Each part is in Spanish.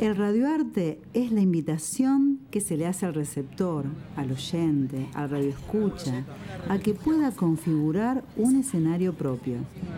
El radioarte es la invitación que se le hace al receptor, al oyente, al radioescucha, a que pueda configurar un escenario propio.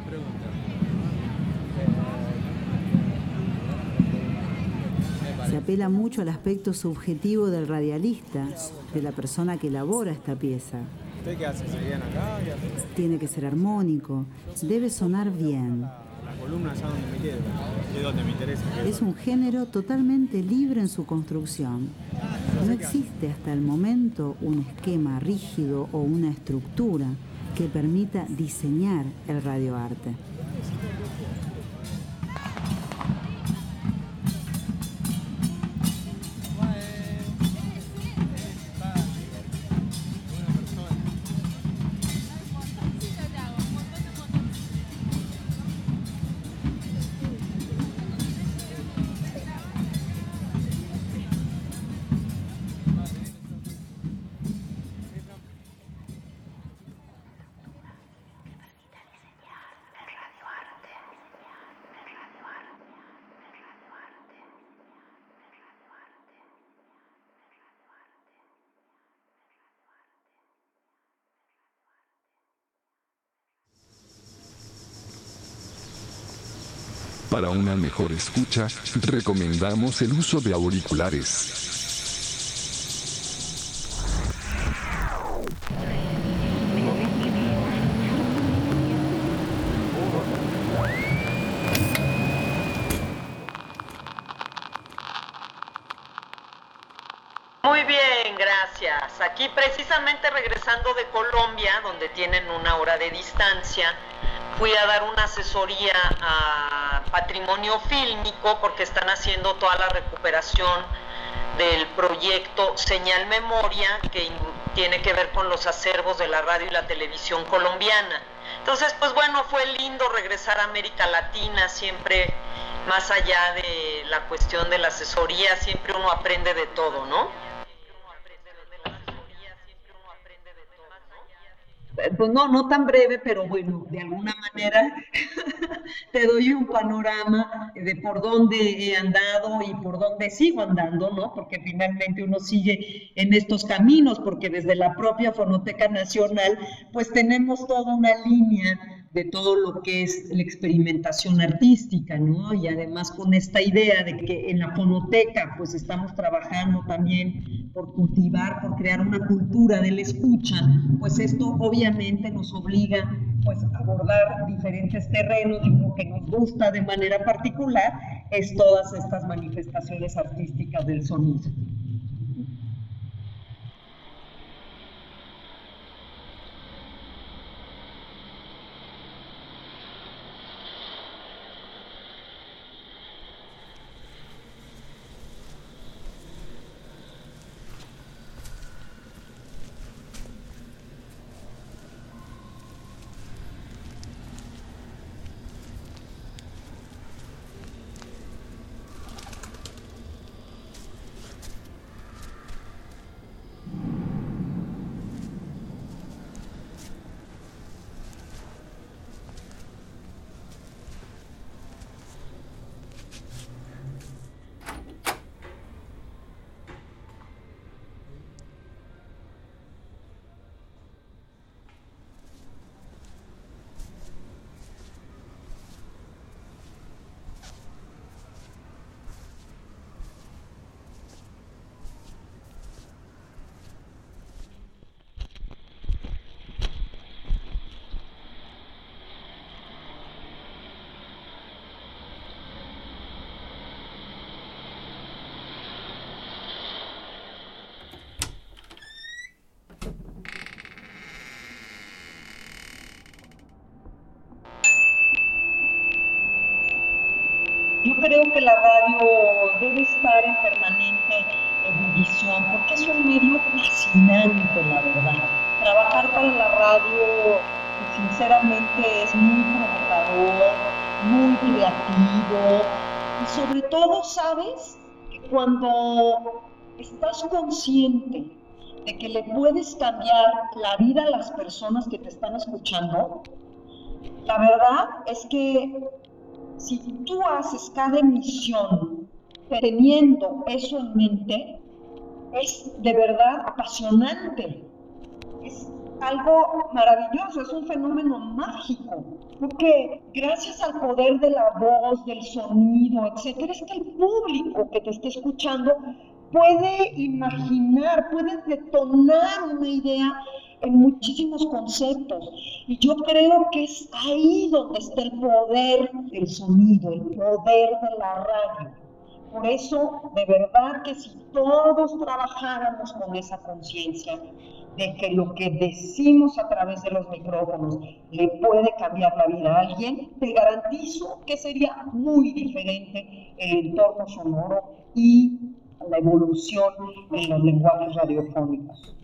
Se apela mucho al aspecto subjetivo del radialista, de la persona que elabora esta pieza. ¿Usted qué hace? ¿Seguían acá? Tiene que ser armónico, debe sonar bien. La columna allá donde me quedo, es donde me interesa. Es un género totalmente libre en su construcción. No existe hasta el momento un esquema rígido o una estructura que permita diseñar el radioarte. Para una mejor escucha, recomendamos el uso de auriculares. Muy bien, gracias. Aquí precisamente regresando de Colombia, donde tienen una hora de distancia, fui a dar una asesoría a Patrimonio Fílmico porque están haciendo toda la recuperación del proyecto Señal Memoria, que tiene que ver con los acervos de la radio y la televisión colombiana. Entonces, pues bueno, fue lindo regresar a América Latina, siempre más allá de la cuestión de la asesoría, siempre uno aprende de todo, ¿no? Pues no tan breve, pero bueno, de alguna manera te doy un panorama de por dónde he andado y por dónde sigo andando, ¿no? Porque finalmente uno sigue en estos caminos, porque desde la propia Fonoteca Nacional, pues tenemos toda una línea de todo lo que es la experimentación artística, ¿no? Y además con esta idea de que en la fonoteca, pues estamos trabajando también por cultivar, por crear una cultura de la escucha, pues esto obviamente nos obliga pues a abordar diferentes terrenos, y lo que nos gusta de manera particular es todas estas manifestaciones artísticas del sonido. Yo creo que la radio debe estar en permanente ebullición porque es un medio fascinante, la verdad. Trabajar para la radio, sinceramente, es muy provocador, muy creativo y sobre todo, ¿sabes? Que cuando estás consciente de que le puedes cambiar la vida a las personas que te están escuchando, la verdad es que si tú haces cada emisión teniendo eso en mente, es de verdad apasionante. Es algo maravilloso, es un fenómeno mágico, porque gracias al poder de la voz, del sonido, etcétera, es que el público que te está escuchando puede imaginar, puede detonar una idea en muchísimos conceptos. Y yo creo que es ahí donde está el poder del sonido, el poder de la radio. Por eso, de verdad que si todos trabajáramos con esa conciencia de que lo que decimos a través de los micrófonos le puede cambiar la vida a alguien, te garantizo que sería muy diferente el entorno sonoro y la evolución en los lenguajes radiofónicos.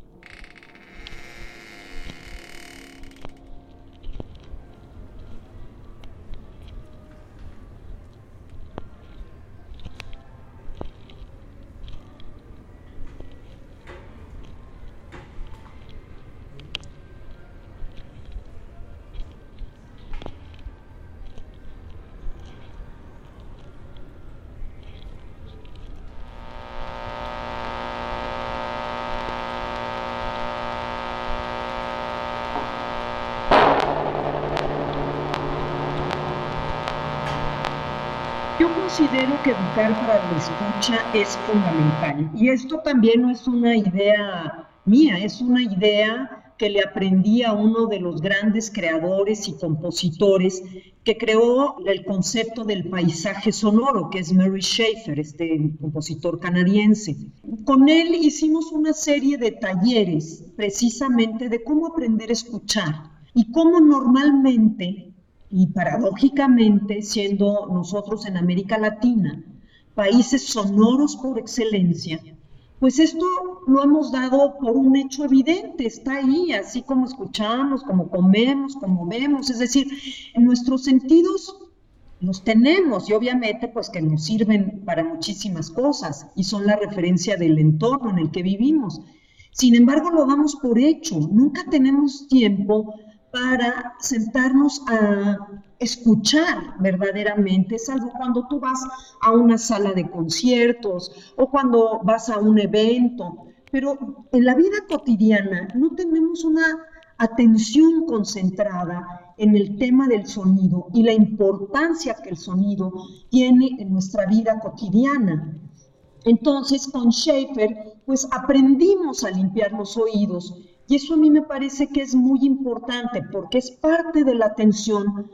Yo considero que educar para la escucha es fundamental. Y esto también no es una idea mía, es una idea que le aprendí a uno de los grandes creadores y compositores que creó el concepto del paisaje sonoro, que es Murray Schafer, este compositor canadiense. Con él hicimos una serie de talleres precisamente de cómo aprender a escuchar y cómo normalmente y paradójicamente, siendo nosotros en América Latina países sonoros por excelencia, pues esto lo hemos dado por un hecho evidente, está ahí, así como escuchamos, como comemos, como vemos, es decir, nuestros sentidos los tenemos y obviamente pues que nos sirven para muchísimas cosas y son la referencia del entorno en el que vivimos. Sin embargo, lo damos por hecho, nunca tenemos tiempo para sentarnos a escuchar verdaderamente, salvo cuando tú vas a una sala de conciertos o cuando vas a un evento, pero en la vida cotidiana no tenemos una atención concentrada en el tema del sonido y la importancia que el sonido tiene en nuestra vida cotidiana. Entonces, con Schafer, pues aprendimos a limpiar los oídos. Y eso a mí me parece que es muy importante porque es parte de la atención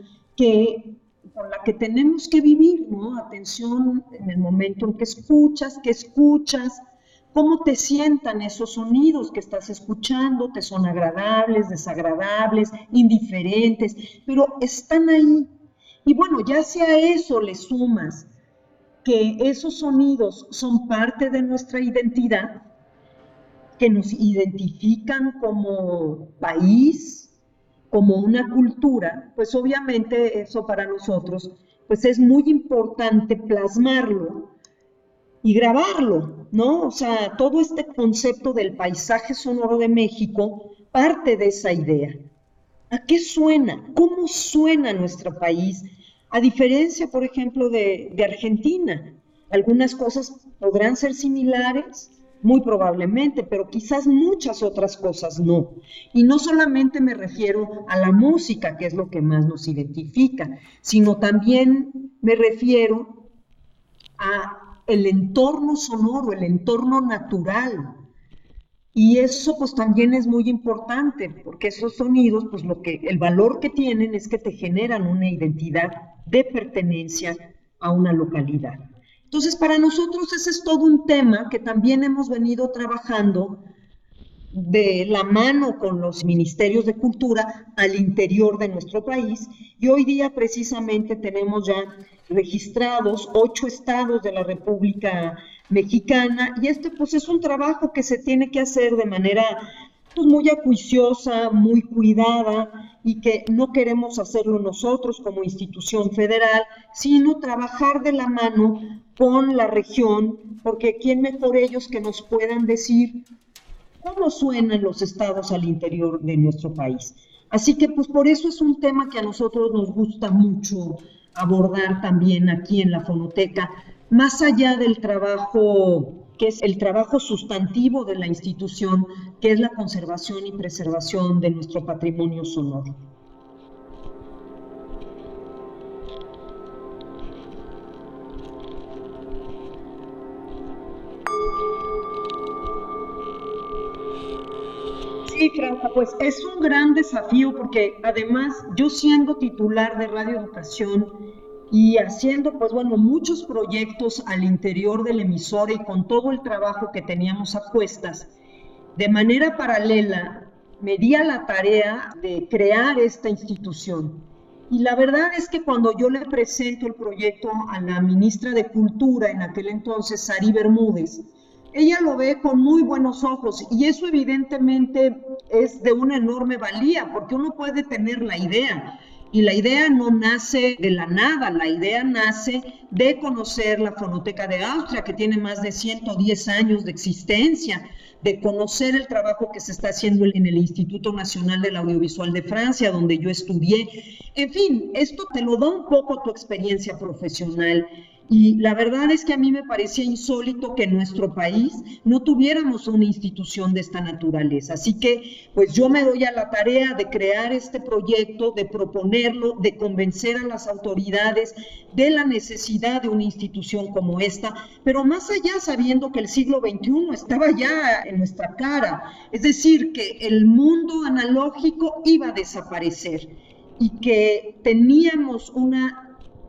con la que tenemos que vivir, ¿no? Atención en el momento en que escuchas, cómo te sientan esos sonidos que estás escuchando, te son agradables, desagradables, indiferentes, pero están ahí. Y bueno, ya si a eso le sumas que esos sonidos son parte de nuestra identidad, que nos identifican como país, como una cultura, pues obviamente eso para nosotros pues es muy importante plasmarlo y grabarlo, ¿no? O sea, todo este concepto del paisaje sonoro de México parte de esa idea. ¿A qué suena? ¿Cómo suena nuestro país? A diferencia, por ejemplo, de Argentina, algunas cosas podrán ser similares, muy probablemente, pero quizás muchas otras cosas no. Y no solamente me refiero a la música, que es lo que más nos identifica, sino también me refiero a el entorno sonoro, el entorno natural. Y eso pues también es muy importante, porque esos sonidos, pues el valor que tienen es que te generan una identidad de pertenencia a una localidad. Entonces, para nosotros ese es todo un tema que también hemos venido trabajando de la mano con los ministerios de cultura al interior de nuestro país, y hoy día precisamente tenemos ya registrados 8 estados de la República Mexicana, y este pues es un trabajo que se tiene que hacer de manera pues muy acuiciosa, muy cuidada, y que no queremos hacerlo nosotros como institución federal, sino trabajar de la mano con la región, porque quién mejor ellos que nos puedan decir cómo suenan los estados al interior de nuestro país. Así que pues por eso es un tema que a nosotros nos gusta mucho abordar también aquí en la Fonoteca, más allá del trabajo que es el trabajo sustantivo de la institución, que es la conservación y preservación de nuestro patrimonio sonoro. Sí, Franca, pues es un gran desafío porque además yo siendo titular de Radio Educación y haciendo pues bueno muchos proyectos al interior de la emisora y con todo el trabajo que teníamos a cuestas, de manera paralela me di a la tarea de crear esta institución. Y la verdad es que cuando yo le presento el proyecto a la ministra de Cultura en aquel entonces, Sari Bermúdez, ella lo ve con muy buenos ojos y eso evidentemente es de una enorme valía porque uno puede tener la idea y la idea no nace de la nada, la idea nace de conocer la Fonoteca de Austria que tiene más de 110 años de existencia, de conocer el trabajo que se está haciendo en el Instituto Nacional del Audiovisual de Francia, donde yo estudié. En fin, esto te lo da un poco tu experiencia profesional. Y la verdad es que a mí me parecía insólito que en nuestro país no tuviéramos una institución de esta naturaleza. Así que pues yo me doy a la tarea de crear este proyecto, de proponerlo, de convencer a las autoridades de la necesidad de una institución como esta, pero más allá sabiendo que el siglo XXI estaba ya en nuestra cara, es decir, que el mundo analógico iba a desaparecer y que teníamos una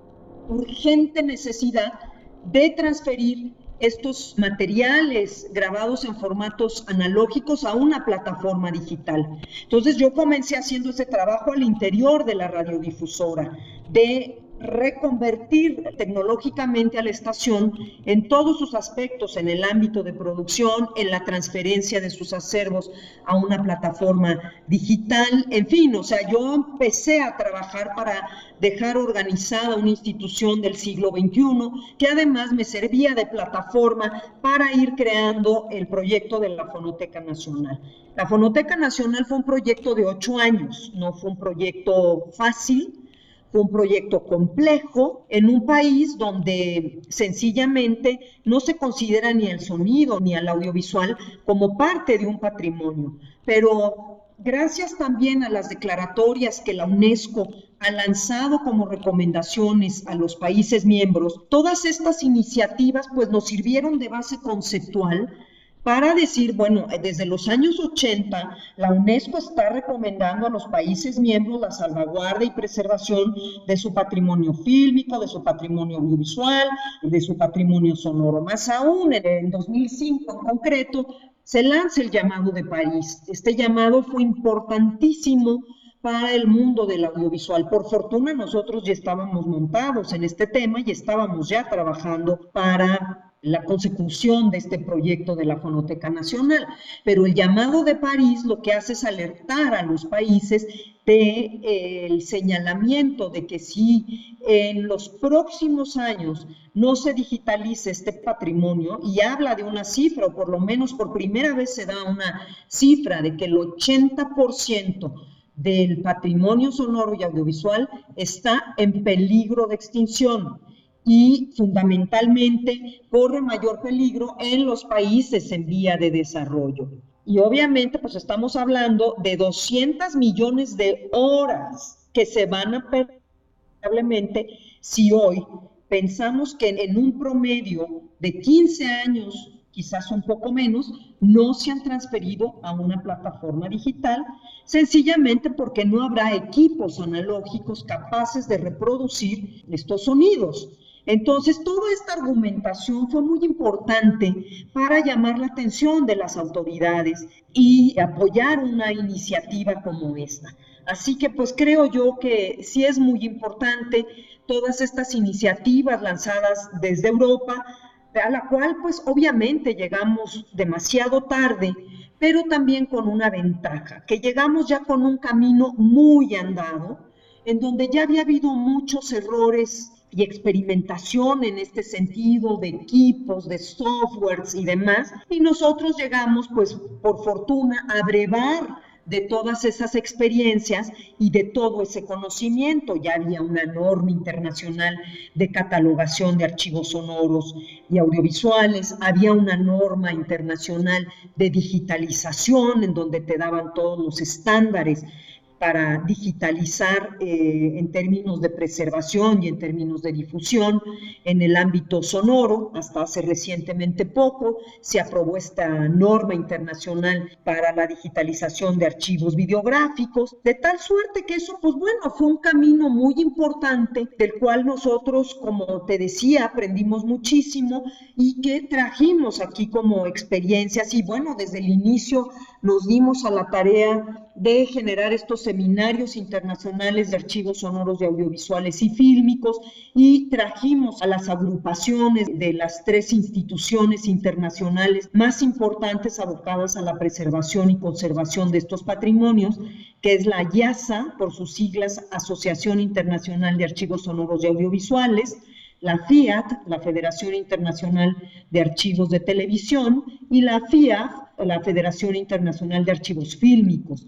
urgente necesidad de transferir estos materiales grabados en formatos analógicos a una plataforma digital. Entonces yo comencé haciendo ese trabajo al interior de la radiodifusora, de reconvertir tecnológicamente a la estación en todos sus aspectos, en el ámbito de producción, en la transferencia de sus acervos a una plataforma digital, en fin, o sea, yo empecé a trabajar para dejar organizada una institución del siglo XXI que además me servía de plataforma para ir creando el proyecto de la Fonoteca Nacional. La Fonoteca Nacional fue un proyecto de 8 años, no fue un proyecto fácil. Fue un proyecto complejo en un país donde sencillamente no se considera ni el sonido ni el audiovisual como parte de un patrimonio. Pero gracias también a las declaratorias que la UNESCO ha lanzado como recomendaciones a los países miembros, todas estas iniciativas pues nos sirvieron de base conceptual para decir, bueno, desde los años 80, la UNESCO está recomendando a los países miembros la salvaguarda y preservación de su patrimonio fílmico, de su patrimonio audiovisual, de su patrimonio sonoro. Más aún, en 2005 en concreto, se lanza el llamado de París. Este llamado fue importantísimo para el mundo del audiovisual. Por fortuna, nosotros ya estábamos montados en este tema y estábamos ya trabajando para la consecución de este proyecto de la Fonoteca Nacional. Pero el llamado de París lo que hace es alertar a los países del señalamiento de que si en los próximos años no se digitaliza este patrimonio, y habla de una cifra, o por lo menos por primera vez se da una cifra de que el 80% del patrimonio sonoro y audiovisual está en peligro de extinción. Y fundamentalmente corre mayor peligro en los países en vía de desarrollo. Y obviamente pues estamos hablando de 200 millones de horas que se van a perder probablemente si hoy pensamos que en un promedio de 15 años, quizás un poco menos, no se han transferido a una plataforma digital, sencillamente porque no habrá equipos analógicos capaces de reproducir estos sonidos. Entonces, toda esta argumentación fue muy importante para llamar la atención de las autoridades y apoyar una iniciativa como esta. Así que, pues, creo yo que sí es muy importante todas estas iniciativas lanzadas desde Europa, a la cual, pues, obviamente llegamos demasiado tarde, pero también con una ventaja, que llegamos ya con un camino muy andado, en donde ya había habido muchos errores y experimentación en este sentido de equipos, de softwares y demás, y nosotros llegamos, pues por fortuna, a brevar de todas esas experiencias y de todo ese conocimiento. Ya había una norma internacional de catalogación de archivos sonoros y audiovisuales, había una norma internacional de digitalización en donde te daban todos los estándares para digitalizar en términos de preservación y en términos de difusión en el ámbito sonoro. Hasta hace recientemente poco se aprobó esta norma internacional para la digitalización de archivos videográficos, de tal suerte que eso, pues bueno, fue un camino muy importante del cual nosotros, como te decía, aprendimos muchísimo y que trajimos aquí como experiencias. Y bueno, desde el inicio nos dimos a la tarea de generar estos seminarios internacionales de archivos sonoros y audiovisuales y fílmicos, y trajimos a las agrupaciones de las 3 instituciones internacionales más importantes abocadas a la preservación y conservación de estos patrimonios, que es la IASA, por sus siglas, Asociación Internacional de Archivos Sonoros y Audiovisuales, la FIAT, la Federación Internacional de Archivos de Televisión, y la FIAF, la Federación Internacional de Archivos Fílmicos.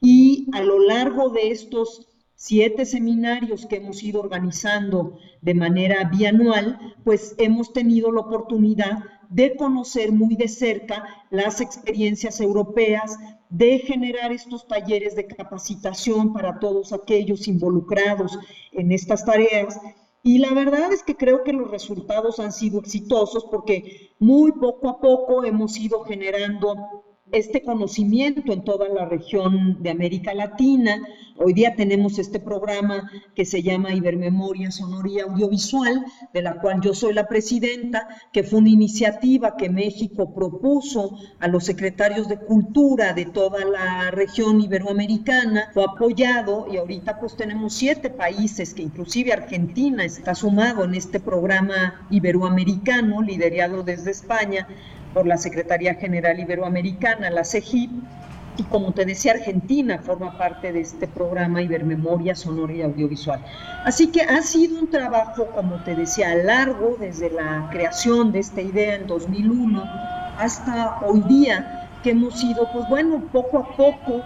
Y a lo largo de estos 7 seminarios que hemos ido organizando de manera bianual, pues hemos tenido la oportunidad de conocer muy de cerca las experiencias europeas, de generar estos talleres de capacitación para todos aquellos involucrados en estas tareas. Y la verdad es que creo que los resultados han sido exitosos porque muy poco a poco hemos ido generando este conocimiento en toda la región de América Latina. Hoy día tenemos este programa que se llama Ibermemoria Sonora y Audiovisual, de la cual yo soy la presidenta, que fue una iniciativa que México propuso a los secretarios de Cultura de toda la región iberoamericana, fue apoyado y ahorita pues tenemos 7 países, que inclusive Argentina está sumado en este programa iberoamericano, liderado desde España por la Secretaría General Iberoamericana, la CEGIP, y como te decía, Argentina forma parte de este programa Ibermemoria Sonora y Audiovisual. Así que ha sido un trabajo, como te decía, largo, desde la creación de esta idea en 2001 hasta hoy día, que hemos ido, pues bueno, poco a poco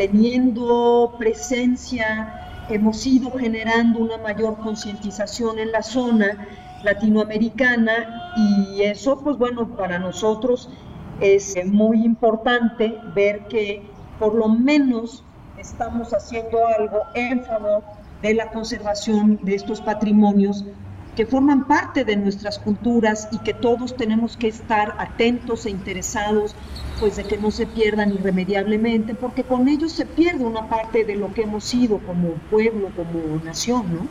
teniendo presencia, hemos ido generando una mayor concientización en la zona latinoamericana, y eso, pues bueno, para nosotros es muy importante ver que por lo menos estamos haciendo algo en favor de la conservación de estos patrimonios que forman parte de nuestras culturas y que todos tenemos que estar atentos e interesados, pues de que no se pierdan irremediablemente, porque con ellos se pierde una parte de lo que hemos sido como pueblo, como nación, ¿no?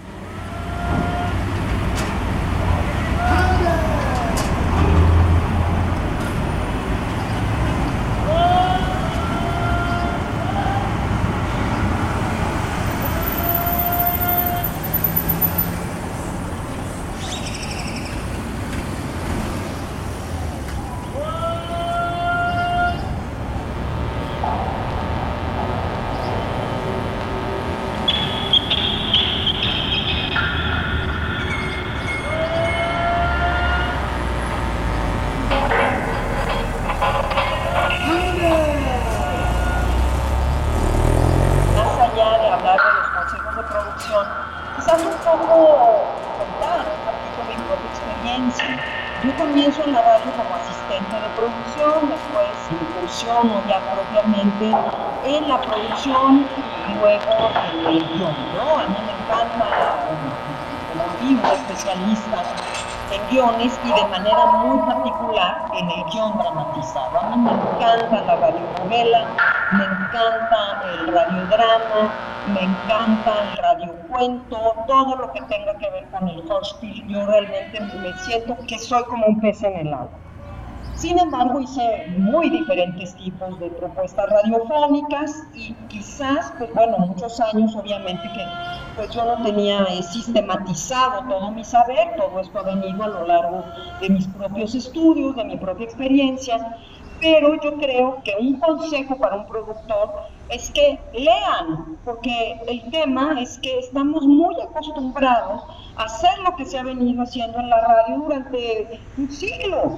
Quizás un poco contar un poquito mi propia experiencia. Yo comienzo en la radio como asistente de producción, después incursiono ya propiamente en la producción y luego en el guión, ¿no? A mí me encanta, como digo, especialista en guiones y de manera muy particular en el guión dramatizado. A mí me encanta la radionovela, me encanta el radiodrama, me encanta el radiocuento, todo lo que tenga que ver con el Hörspiel. Yo realmente me siento que soy como un pez en el agua. Sin embargo, hice muy diferentes tipos de propuestas radiofónicas y quizás, pues bueno, muchos años obviamente que pues yo no tenía sistematizado todo mi saber. Todo esto ha venido a lo largo de mis propios estudios, de mi propia experiencia, pero yo creo que un consejo para un productor es que lean, porque el tema es que estamos muy acostumbrados a hacer lo que se ha venido haciendo en la radio durante un siglo.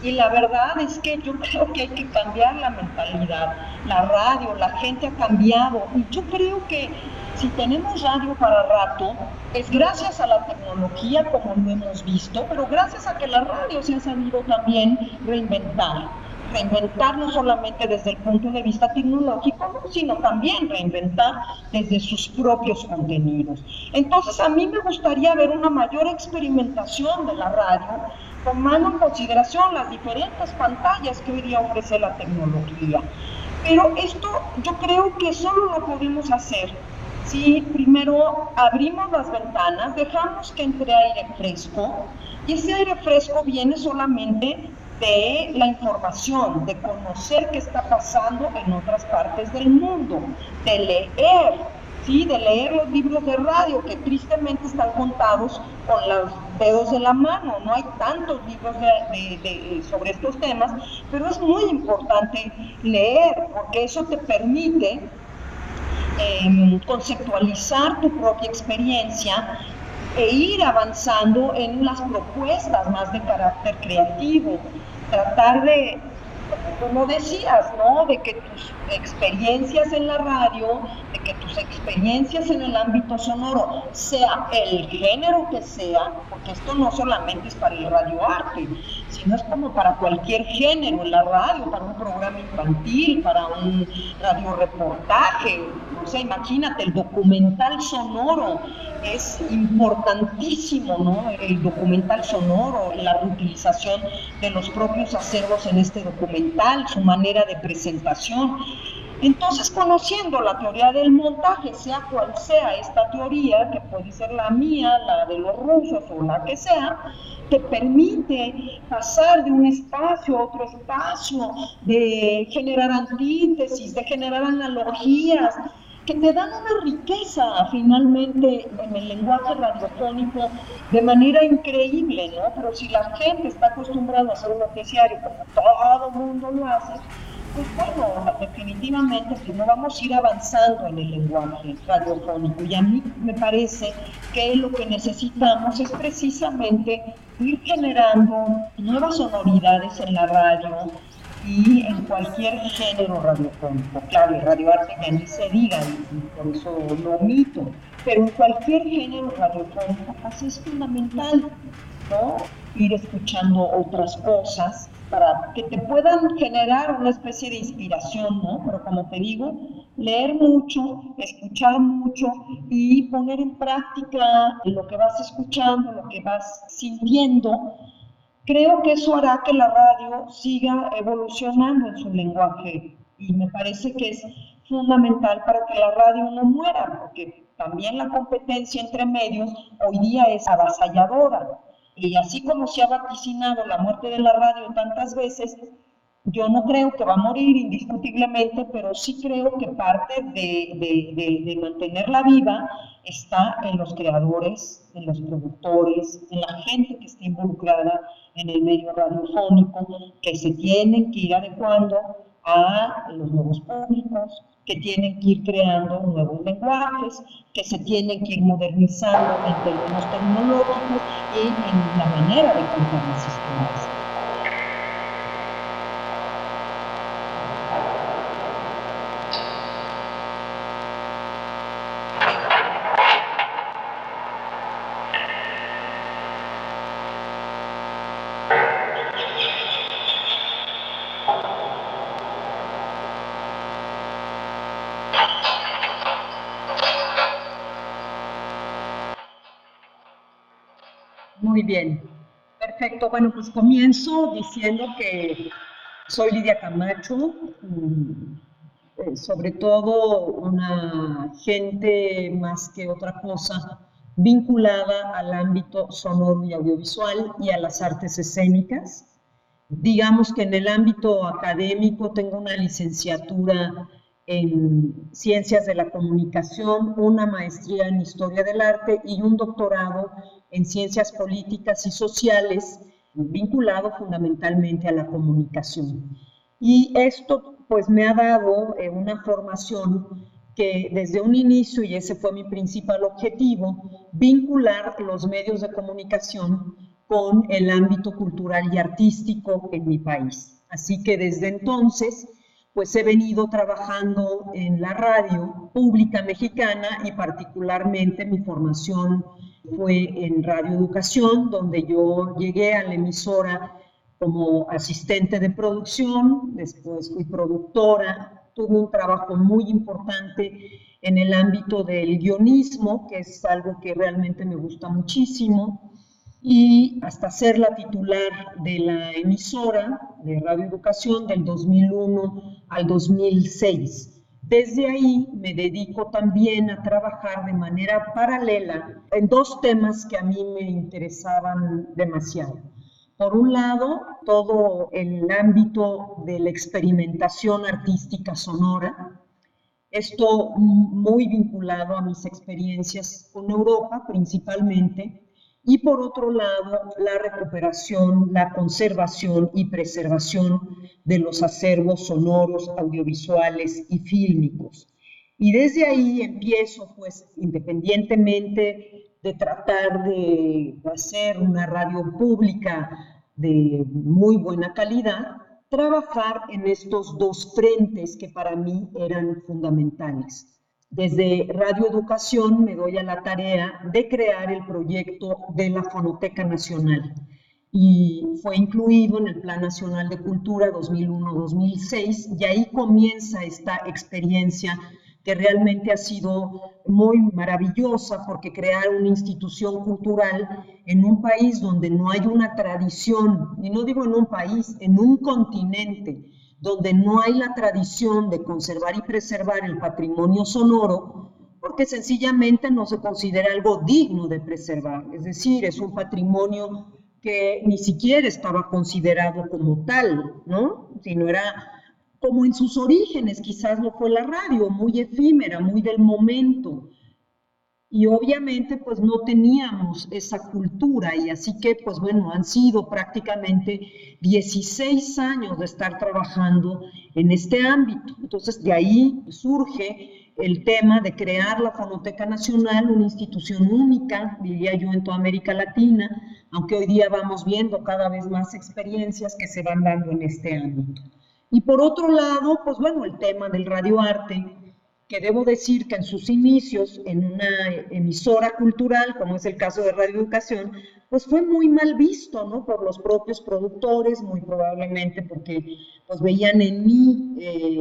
Y la verdad es que yo creo que hay que cambiar la mentalidad. La radio, la gente ha cambiado. Y yo creo que si tenemos radio para rato, es gracias a la tecnología, como lo hemos visto, pero gracias a que la radio se ha sabido también reinventar. Reinventar no solamente desde el punto de vista tecnológico, sino también reinventar desde sus propios contenidos. Entonces, a mí me gustaría ver una mayor experimentación de la radio, tomando en consideración las diferentes pantallas que hoy día ofrece la tecnología. Pero esto yo creo que solo lo podemos hacer si primero abrimos las ventanas, dejamos que entre aire fresco, y ese aire fresco viene solamente de la información, de conocer qué está pasando en otras partes del mundo, de leer, ¿sí? De leer los libros de radio que tristemente están contados con los dedos de la mano. No hay tantos libros sobre estos temas, pero es muy importante leer porque eso te permite conceptualizar tu propia experiencia e ir avanzando en las propuestas más de carácter creativo. Tratar de, como decías, ¿no? De que tus experiencias en la radio, de que tus experiencias en el ámbito sonoro, sea el género que sea, porque esto no solamente es para el radioarte, sino es como para cualquier género en la radio, para un programa infantil, para un radioreportaje, no sé, imagínate, el documental sonoro es importantísimo, ¿no? El documental sonoro, la reutilización de los propios acervos en este documental, su manera de presentación. Entonces, conociendo la teoría del montaje, sea cual sea esta teoría, que puede ser la mía, la de los rusos o la que sea, te permite pasar de un espacio a otro espacio, de generar antítesis, de generar analogías, que te dan una riqueza finalmente en el lenguaje radiofónico de manera increíble, ¿no? Pero si la gente está acostumbrada a hacer un noticiario como todo el mundo lo hace, pues bueno, definitivamente pues no vamos a ir avanzando en el lenguaje radiofónico. Y a mí me parece que lo que necesitamos es precisamente ir generando nuevas sonoridades en la radio y en cualquier género radiofónico. Claro, el radioarte ya ni se diga, y por eso lo omito, pero en cualquier género radiofónico pues es fundamental, ¿no? Ir escuchando otras cosas para que te puedan generar una especie de inspiración, ¿no? Pero como te digo, leer mucho, escuchar mucho y poner en práctica lo que vas escuchando, lo que vas sintiendo. Creo que eso hará que la radio siga evolucionando en su lenguaje y me parece que es fundamental para que la radio no muera, porque también la competencia entre medios hoy día es avasalladora. Y así como se ha vaticinado la muerte de la radio tantas veces, yo no creo que va a morir indiscutiblemente, pero sí creo que parte de mantenerla viva está en los creadores, en los productores, en la gente que está involucrada en el medio radiofónico, que se tienen que ir adecuando a los nuevos públicos, que tienen que ir creando nuevos lenguajes, que se tienen que ir modernizando en términos tecnológicos y en la manera de contar las historias. Muy bien, perfecto. Bueno, pues comienzo diciendo que soy Lidia Camacho, sobre todo una gente más que otra cosa vinculada al ámbito sonoro y audiovisual y a las artes escénicas. Digamos que en el ámbito académico tengo una licenciatura en Ciencias de la Comunicación, una maestría en Historia del Arte y un doctorado en Ciencias Políticas y Sociales, vinculado fundamentalmente a la comunicación. Y esto pues me ha dado una formación que desde un inicio, y ese fue mi principal objetivo, vincular los medios de comunicación con el ámbito cultural y artístico en mi país. Así que desde entonces, pues he venido trabajando en la radio pública mexicana y particularmente mi formación fue en radioeducación, donde yo llegué a la emisora como asistente de producción, después fui productora, tuve un trabajo muy importante en el ámbito del guionismo, que es algo que realmente me gusta muchísimo, y hasta ser la titular de la emisora de radioeducación del 2001 al 2006. Desde ahí me dedico también a trabajar de manera paralela en dos temas que a mí me interesaban demasiado. Por un lado, todo el ámbito de la experimentación artística sonora, esto muy vinculado a mis experiencias con Europa principalmente, y por otro lado, la recuperación, la conservación y preservación de los acervos sonoros, audiovisuales y fílmicos. Y desde ahí empiezo, pues, independientemente de tratar de hacer una radio pública de muy buena calidad, trabajar en estos dos frentes que para mí eran fundamentales. Desde radioeducación me doy a la tarea de crear el proyecto de la Fonoteca Nacional y fue incluido en el Plan Nacional de Cultura 2001-2006 y ahí comienza esta experiencia que realmente ha sido muy maravillosa porque crear una institución cultural en un país donde no hay una tradición, y no digo en un país, en un continente, donde no hay la tradición de conservar y preservar el patrimonio sonoro, porque sencillamente no se considera algo digno de preservar. Es decir, es un patrimonio que ni siquiera estaba considerado como tal, ¿no? Sino era como en sus orígenes, quizás lo fue la radio, muy efímera, muy del momento. Y obviamente pues no teníamos esa cultura y así que pues bueno, han sido prácticamente 16 años de estar trabajando en este ámbito. Entonces de ahí surge el tema de crear la Fonoteca Nacional, una institución única, diría yo, en toda América Latina, aunque hoy día vamos viendo cada vez más experiencias que se van dando en este ámbito. Y por otro lado, pues bueno, el tema del radioarte, que debo decir que en sus inicios, en una emisora cultural, como es el caso de Radioeducación, pues fue muy mal visto, ¿no? Por los propios productores, muy probablemente porque pues veían en mí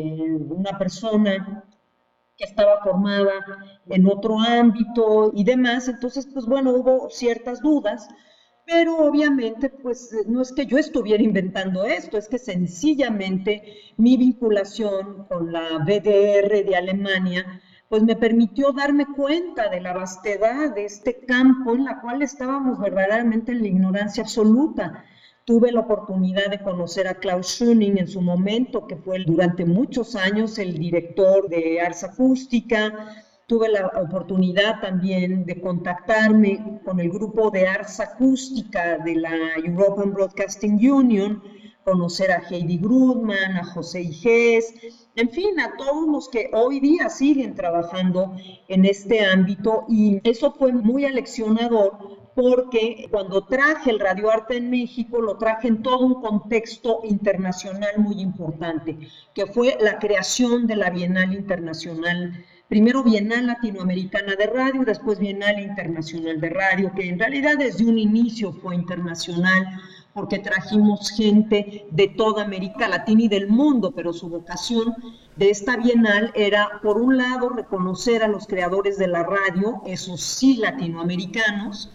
una persona que estaba formada en otro ámbito y demás, entonces pues bueno, hubo ciertas dudas, pero obviamente pues no es que yo estuviera inventando esto, es que sencillamente mi vinculación con la WDR de Alemania pues me permitió darme cuenta de la vastedad de este campo en la cual estábamos verdaderamente en la ignorancia absoluta. Tuve la oportunidad de conocer a Klaus Schöning en su momento, que fue durante muchos años el director de Ars Acústica. Tuve la oportunidad también de contactarme con el grupo de Ars Acústica de la European Broadcasting Union, conocer a Heidi Grudman, a José Igés, en fin, a todos los que hoy día siguen trabajando en este ámbito, y eso fue muy aleccionador porque cuando traje el radioarte en México, lo traje en todo un contexto internacional muy importante, que fue la creación de la Bienal Internacional, primero Bienal Latinoamericana de Radio, después Bienal Internacional de Radio, que en realidad desde un inicio fue internacional, porque trajimos gente de toda América Latina y del mundo, pero su vocación de esta Bienal era, por un lado, reconocer a los creadores de la radio, esos sí latinoamericanos,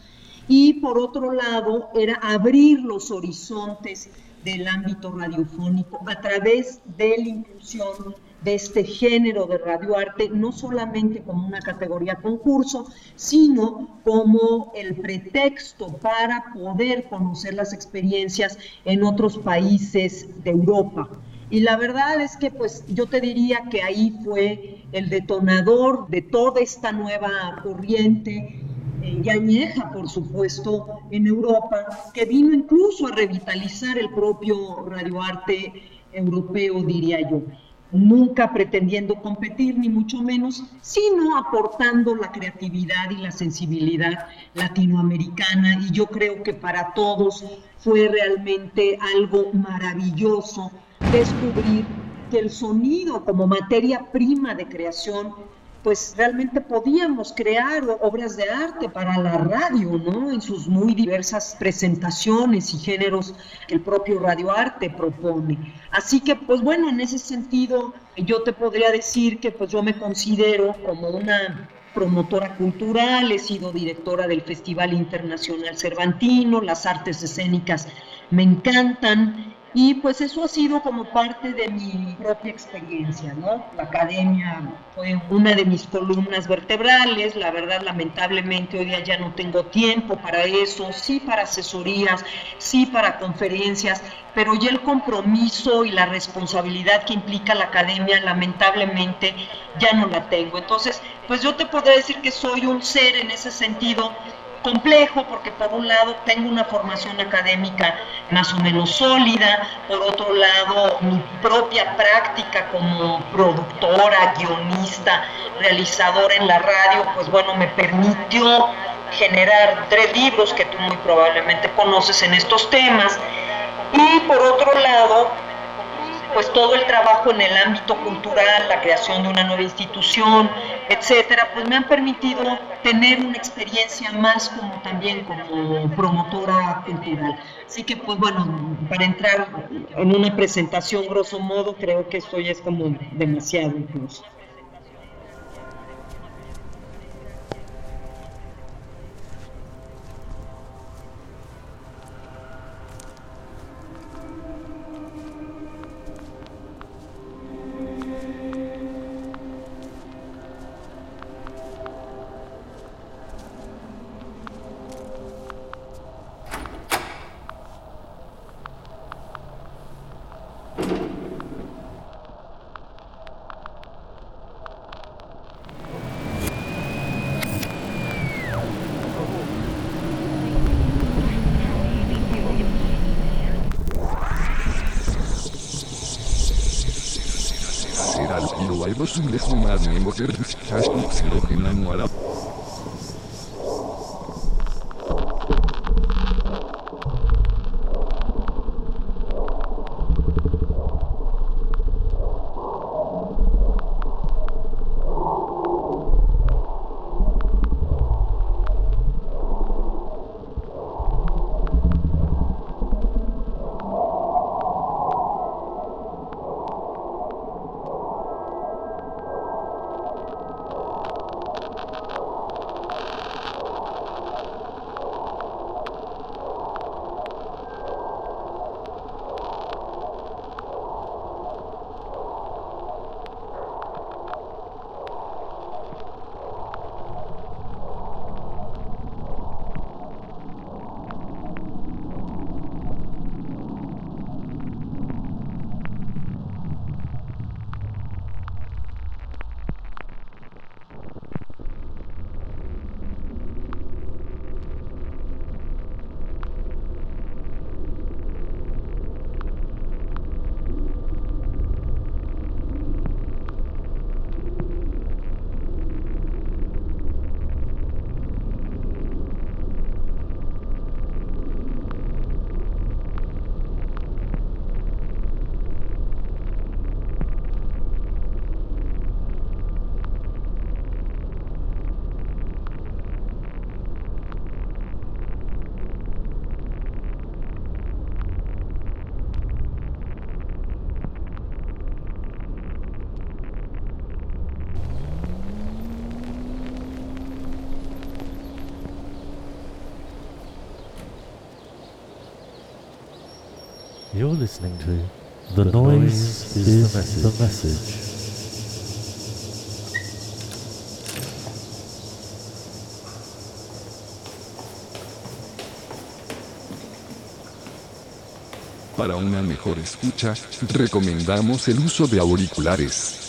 y por otro lado era abrir los horizontes del ámbito radiofónico a través de la inclusión de este género de radioarte, no solamente como una categoría concurso, sino como el pretexto para poder conocer las experiencias en otros países de Europa. Y la verdad es que pues yo te diría que ahí fue el detonador de toda esta nueva corriente y añeja, por supuesto, en Europa, que vino incluso a revitalizar el propio radioarte europeo, diría yo. nunca pretendiendo competir, ni mucho menos, sino aportando la creatividad y la sensibilidad latinoamericana. Y yo creo que para todos fue realmente algo maravilloso descubrir que el sonido como materia prima de creación, pues realmente podíamos crear obras de arte para la radio, ¿no? En sus muy diversas presentaciones y géneros que el propio radioarte propone. Así que, pues bueno, en ese sentido, yo te podría decir que pues yo me considero como una promotora cultural, he sido directora del Festival Internacional Cervantino, las artes escénicas me encantan, y pues eso ha sido como parte de mi propia experiencia, ¿no? La academia fue una de mis columnas vertebrales, la verdad lamentablemente hoy día ya no tengo tiempo para eso, sí para asesorías, sí para conferencias, pero ya el compromiso y la responsabilidad que implica la academia lamentablemente ya no la tengo. Entonces, pues yo te podría decir que soy un ser en ese sentido complejo, porque por un lado tengo una formación académica más o menos sólida, por otro lado mi propia práctica como productora, guionista, realizadora en la radio, pues bueno, me permitió generar 3 libros que tú muy probablemente conoces en estos temas, y por otro lado, pues todo el trabajo en el ámbito cultural, la creación de una nueva institución, etcétera, pues me han permitido tener una experiencia más como también como promotora cultural. Así que, pues bueno, para entrar en una presentación grosso modo, creo que esto ya es como demasiado incluso. You're listening to The Noise is the Message. Para una mejor escucha, recomendamos el uso de auriculares.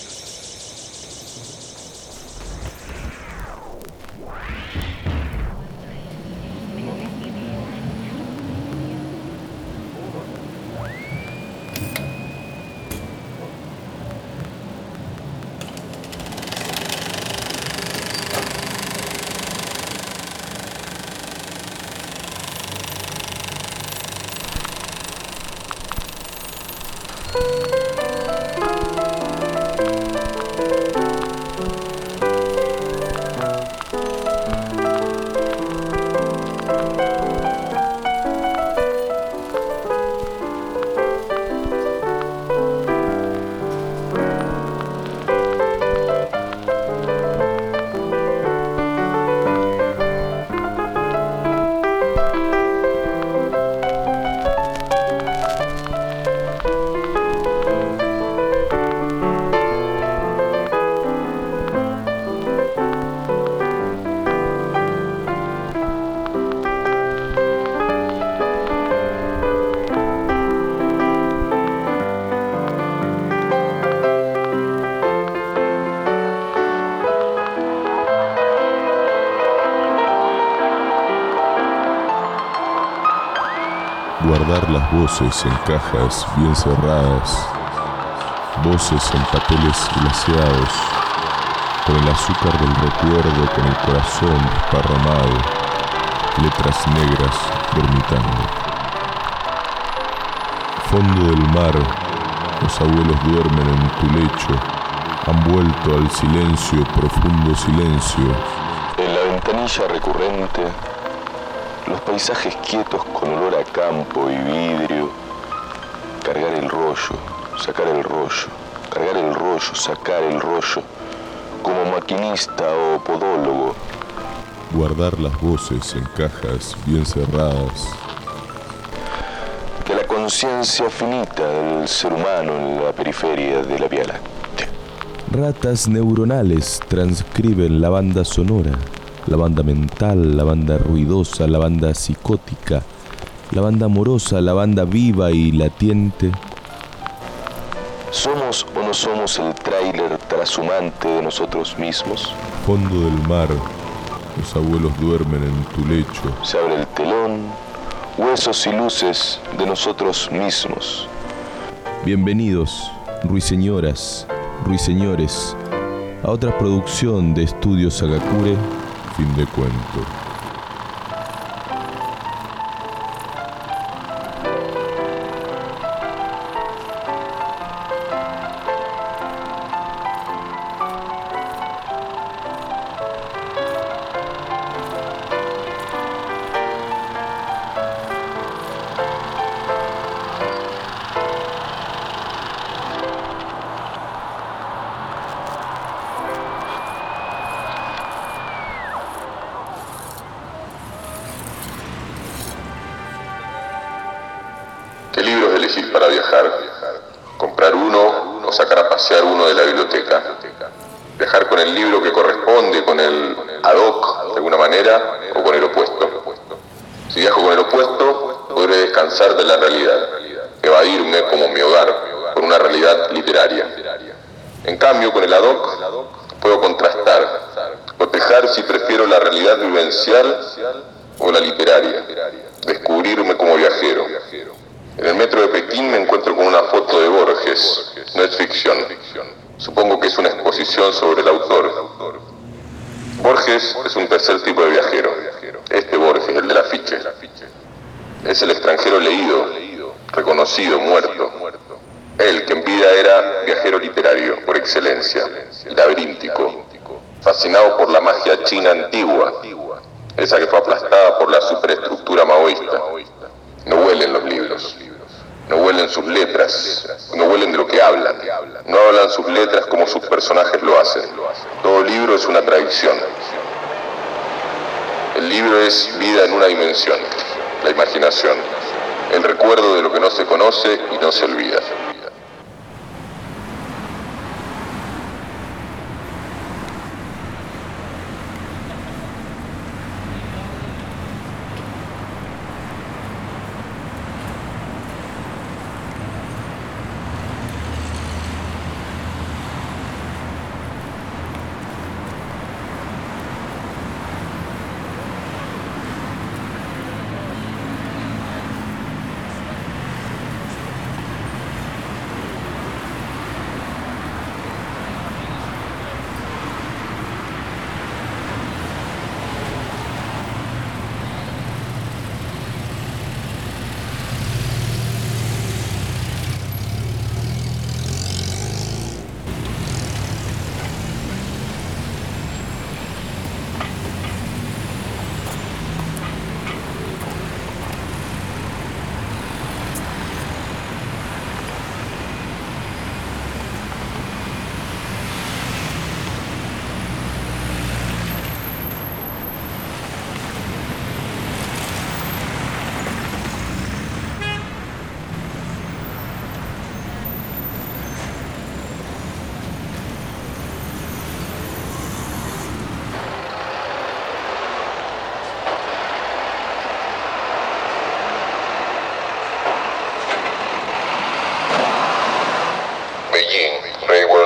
Guardar las voces en cajas bien cerradas, voces en papeles glaseados, con el azúcar del recuerdo, con el corazón desparramado, letras negras dormitando. Fondo del mar, los abuelos duermen en tu lecho, han vuelto al silencio, profundo silencio. En la ventanilla recurrente, los paisajes quietos con olor a campo y vidrio, cargar el rollo, sacar el rollo, cargar el rollo, sacar el rollo, como maquinista o podólogo. Guardar las voces en cajas bien cerradas. Que la conciencia finita del ser humano en la periferia de la Vía Láctea. Ratas neuronales transcriben la banda sonora. La banda mental, la banda ruidosa, la banda psicótica, la banda amorosa, la banda viva y latiente. ¿Somos o no somos el tráiler trashumante de nosotros mismos? Fondo del mar, los abuelos duermen en tu lecho. Se abre el telón, huesos y luces de nosotros mismos. Bienvenidos, ruiseñoras, ruiseñores, a otra producción de Estudios Hagakure. Fin de cuento. ¿Qué libros elegir para viajar? ¿Comprar uno o sacar a pasear uno de la biblioteca? ¿Viajar con el libro que corresponde, con el ad hoc de alguna manera, o con el opuesto? Si viajo con el opuesto, podré descansar de la realidad, evadirme como mi hogar por una realidad literaria. En cambio, con el ad hoc, puedo contrastar, cotejar si prefiero la realidad vivencial o la literaria, descubrirme como viajero. En el metro de Pekín me encuentro con una foto de Borges. No es ficción. Supongo que es una exposición sobre el autor. Borges es un tercer tipo de viajero. Este Borges, el del afiche. Es el extranjero leído, reconocido, muerto. Él, que en vida era viajero literario por excelencia, laberíntico, fascinado por la magia china antigua, esa que fue aplastada por la superestructura maoísta. No huelen los libros, no huelen sus letras, no huelen de lo que hablan, no hablan sus letras como sus personajes lo hacen. Todo libro es una tradición. El libro es vida en una dimensión, la imaginación, el recuerdo de lo que no se conoce y no se olvida.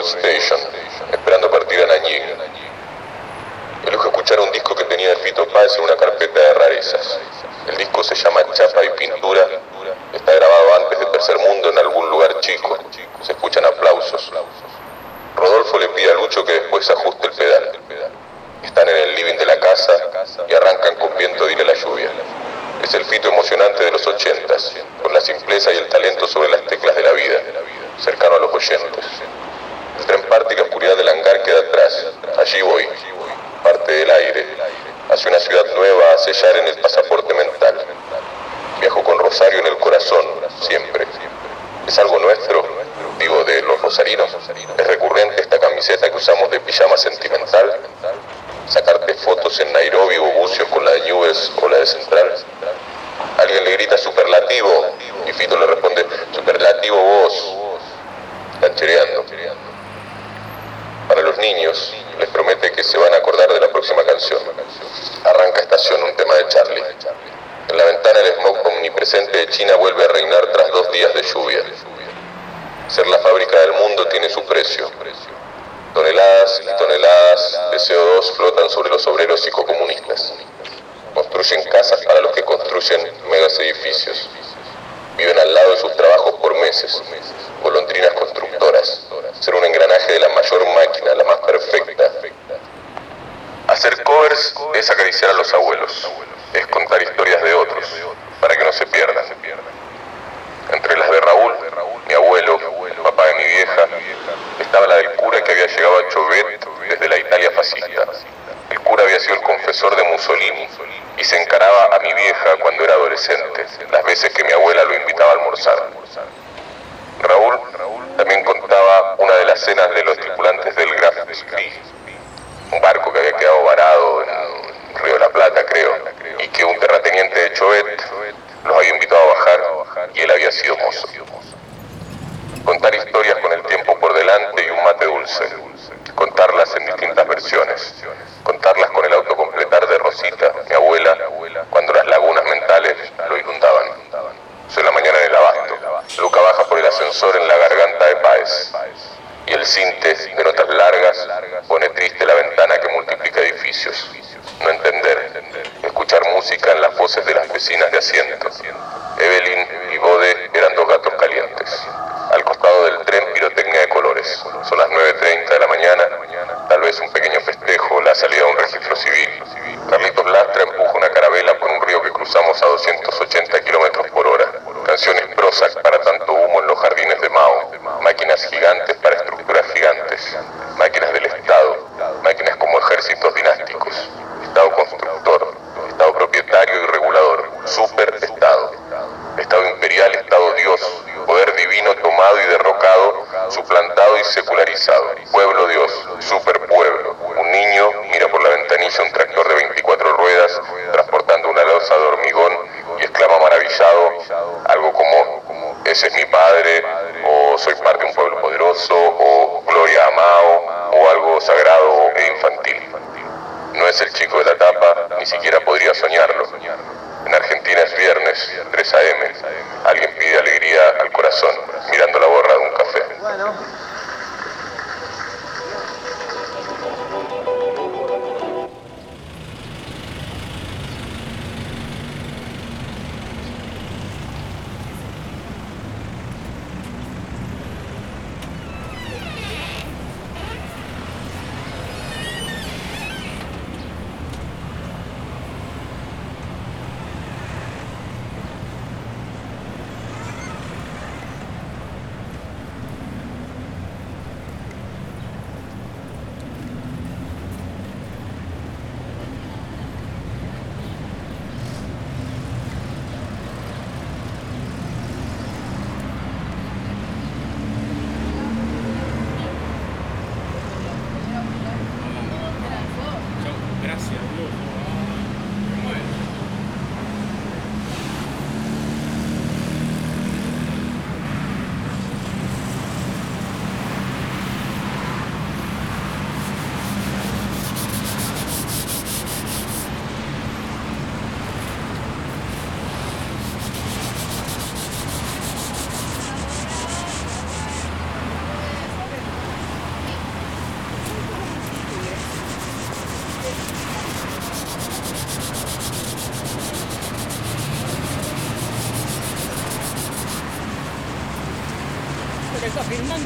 Railroad Station, esperando partir a Nanjing. Elijo escuchar un disco que tenía Fito Páez en una carpeta de rarezas. El disco se llama Chapa y Pintura. Está grabado antes de Tercer Mundo en algún lugar chico. Se escuchan aplausos. Rodolfo le pide a Lucho que después ajuste el pedal. Están en el living de la casa y arrancan con Viento de ir a la lluvia. Es el Fito emocionante de los 80s, con la simpleza y el talento sobre las teclas de la vida, cercano a los oyentes. El tren parte y la oscuridad del hangar queda atrás. Allí voy, parte del aire, hacia una ciudad nueva a sellar en el pasaporte mental. Viajo con Rosario en el corazón, siempre. ¿Es algo nuestro? Digo, de los rosarinos. ¿Es recurrente esta camiseta que usamos de pijama sentimental? ¿Sacarte fotos en Nairobi o Bucios con la de Newell's o la de Central? Alguien le grita superlativo y Fito le responde, superlativo vos. Canchereando. Para los niños les promete que se van a acordar de la próxima canción. Arranca Estación, un tema de Charlie. En la ventana el smog omnipresente de China vuelve a reinar tras 2 días de lluvia. Ser la fábrica del mundo tiene su precio. Toneladas y toneladas de CO2 flotan sobre los obreros psicocomunistas. Construyen casas para los que construyen megas edificios. Viven al lado de sus trabajos por meses. Golondrinas constructoras. Ser un engranaje de la mayor máquina, la más perfecta. Hacer covers es acariciar a los abuelos. Es contar historias de otros, para que no se pierdan. Entre las de Raúl, mi abuelo, papá de mi vieja, estaba la del cura que había llegado a Chauvet desde la Italia fascista. El cura había sido el confesor de Mussolini y se encaraba a mi vieja cuando era adolescente, las veces que mi abuela lo invitaba a almorzar. Raúl también contaba una de las cenas de los tripulantes del Graf Spee, un barco que había quedado varado en Río de la Plata, creo, y que un terrateniente de Chauvet los había invitado a bajar y él había sido mozo. Contar historias con el tiempo por delante y un mate dulce. Contarlas en distintas versiones. Contarlas con el autocompletar de Rosita, mi abuela, cuando las lagunas mentales lo inundaban. Soy la mañana en el abasto. Luca baja por el ascensor en la garganta de Páez. Y el cinte, de notas largas, pone triste la ventana que multiplica edificios. No entender. Escuchar música en las voces de las vecinas de asiento. Evelyn y Bode eran 2 gatos calientes. Al costado del tren, pirotecnia de colores. Son las 9:30 de la mañana, tal vez un pequeño festejo, la salida de un registro civil. Carlitos Lastra empuja una carabela por un río que cruzamos a 280 kilómetros por hora. Canciones Prozac para tanto humo en los jardines de Mao. Máquinas gigantes para estructuras gigantes. Máquinas del Estado. Máquinas como ejércitos dinásticos. Estado constructor. Estado propietario y regulador. Superestado. Estado imperial, Estado Dios. Poder divino tomado y derrocado, suplantado y secularizado. Pueblo Dios, superpueblo. Un niño mira por la ventanilla un tractor de 24 ruedas transportando una losa de hormigón y exclama maravillado algo como ese es mi padre, o soy parte de un pueblo poderoso, o gloria a Mao, o algo sagrado e infantil. No es el chico de la tapa, ni siquiera podría soñarlo. En Argentina es viernes, 3 a.m. Alguien pide alegría al corazón, mirando la borra de un café. que está filmando?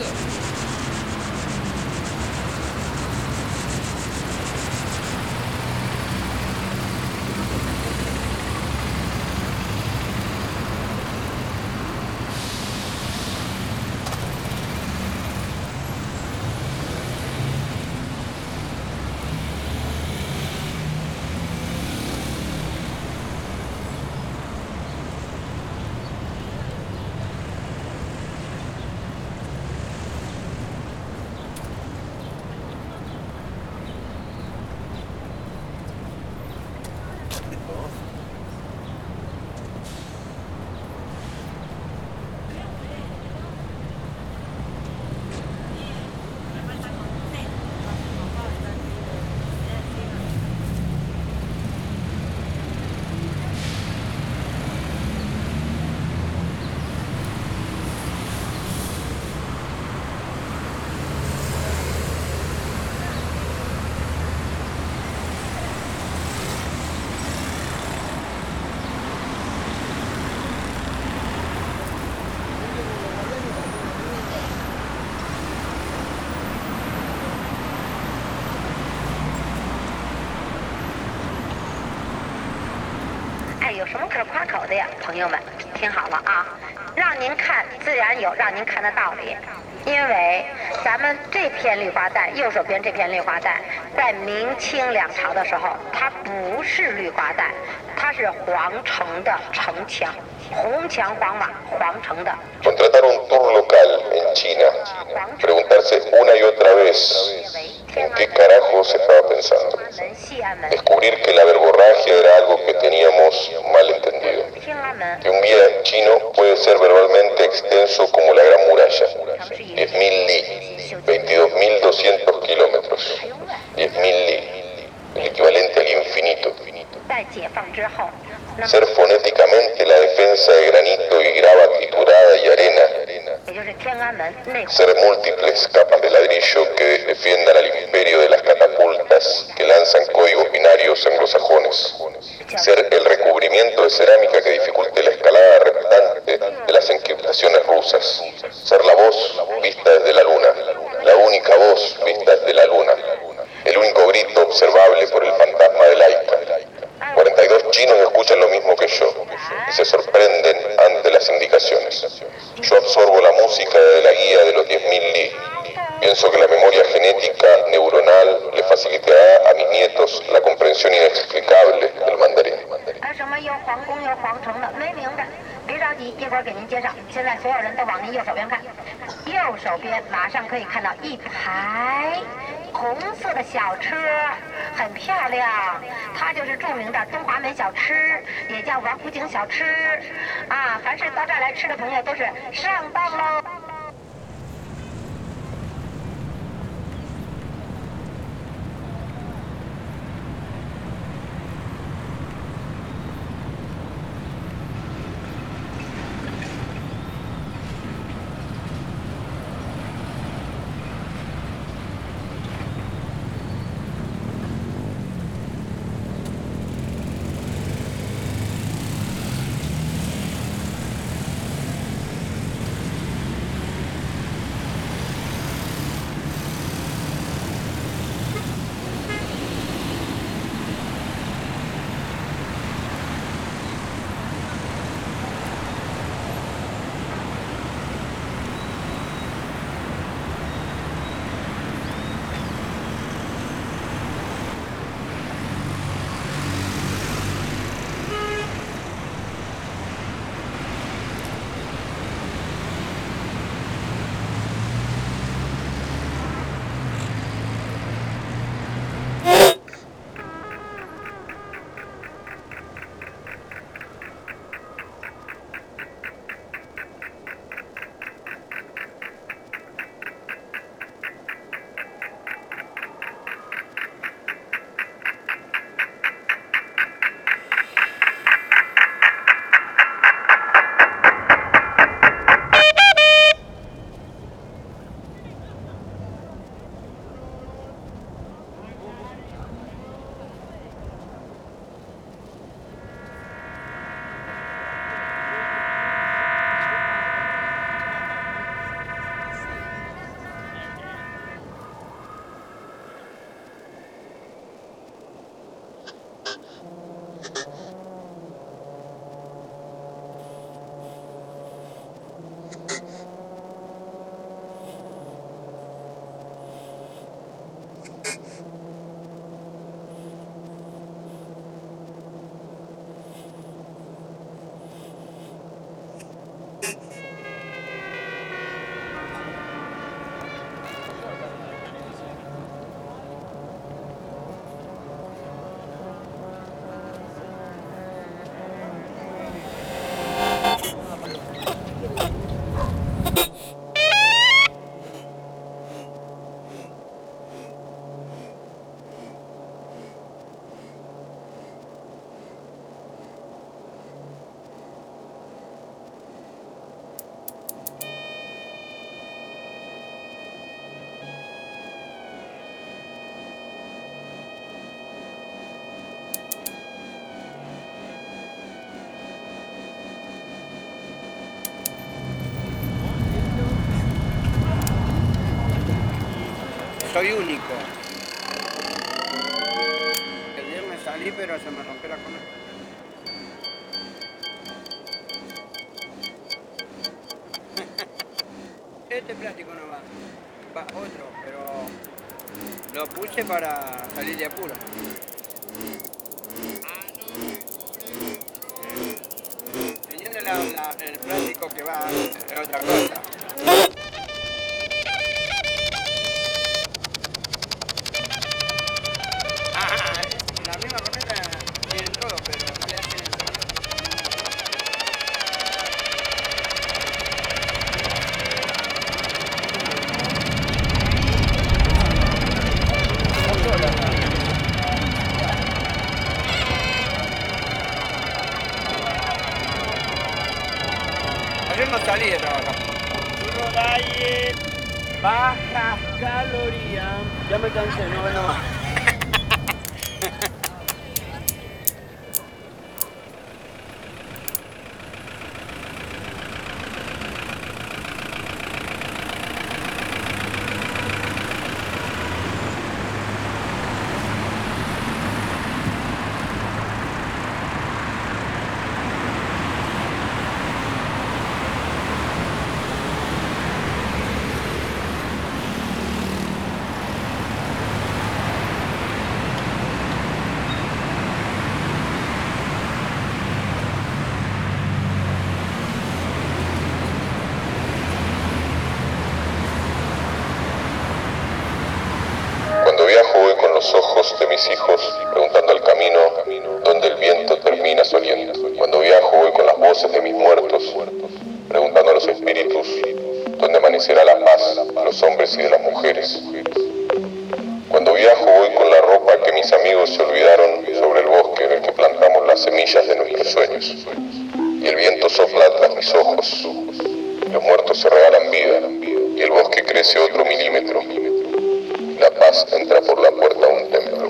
哎，有什么可夸口的呀，朋友们，听好了啊！让您看，自然有让您看的道理。因为咱们这片绿化带，右手边这片绿化带，在明清两朝的时候，它不是绿化带，它是皇城的城墙，红墙黄瓦，皇城的。 Contratar un tour local en China, preguntarse una y otra vez en qué carajos estaba pensando. Descubrir que la verborragia era algo que teníamos mal entendido. Que un guía chino puede ser verbalmente extenso como la Gran Muralla. 10.000 li, 22.200 kilómetros. 10.000 li, el equivalente al infinito. Ser fonéticamente la defensa de granito y grava triturada y arena. Ser múltiples capas de ladrillo que defiendan al imperio de las catapultas que lanzan códigos binarios anglosajones. Ser el recubrimiento de cerámica que dificulte la escalada reptante de las encriptaciones rusas. Ser la voz vista desde la luna, la única voz vista desde la luna, el único grito observable por el fantasma de Laika. 42 chinos escuchan lo mismo que yo y se sorprenden ante las indicaciones. Yo absorbo la música de la guía de los 10.000 li. Pienso que la memoria genética neuronal le facilitará a mis nietos la comprensión inexplicable del mandarín. 别着急，一会儿给您介绍。现在所有人都往您右手边看，右手边马上可以看到一排红色的小车，很漂亮。它就是著名的东华门小吃，也叫王府井小吃。啊，凡是到这儿来吃的朋友都是上当喽。 soy único. El viernes salí, pero se me rompió la cola. Este plástico no va, va otro, pero lo puse para salir de apuro. Teniendo el plástico que va es otra cosa. La misma corneta tienen todo, pero no le hacen el sonido. Ayer no salí de trabajar. Puro diet, bajas calorías. Ya me cansé, no veo más. Cuando viajo voy con los ojos de mis hijos, preguntando el camino donde el viento termina su aliento. Cuando viajo voy con las voces de mis muertos, preguntando a los espíritus donde amanecerá la paz de los hombres y de las mujeres. Cuando viajo voy con la ropa que mis amigos se olvidaron sobre el bosque en el que plantamos las semillas de nuestros sueños. Y el viento sopla tras mis ojos, los muertos se regalan vida, y el bosque crece otro milímetro. La paz entra por la puerta de un templo.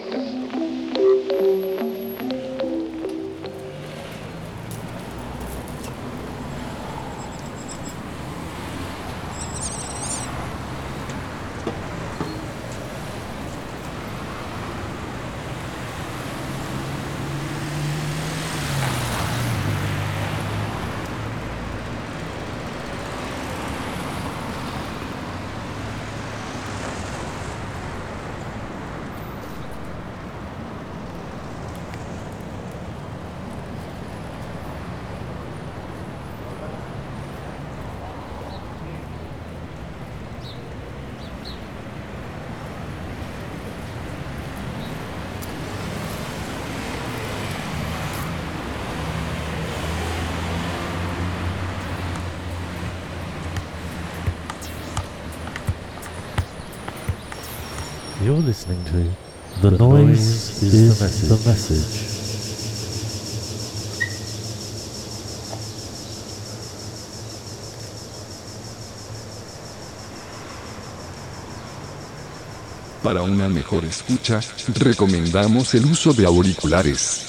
You're listening to The Noise is the Message. Para una mejor escucha, recomendamos el uso de auriculares.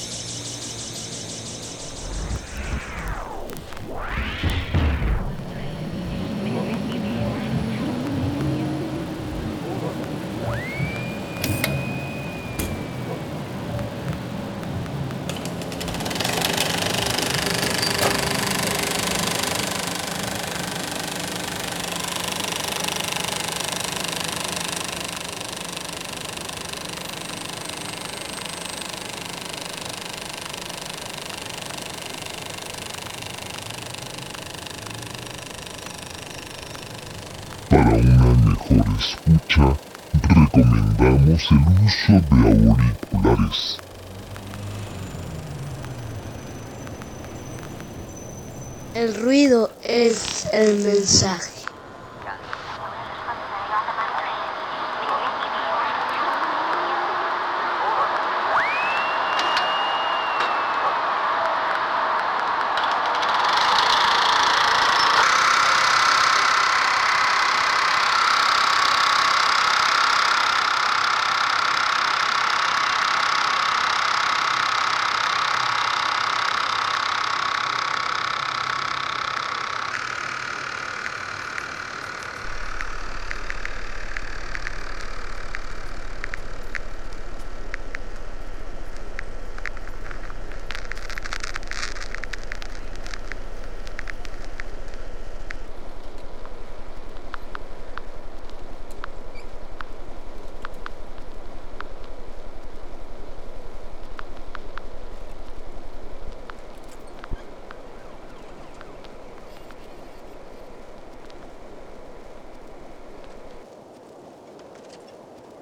Para una mejor escucha, recomendamos el uso de auriculares. El ruido es el mensaje.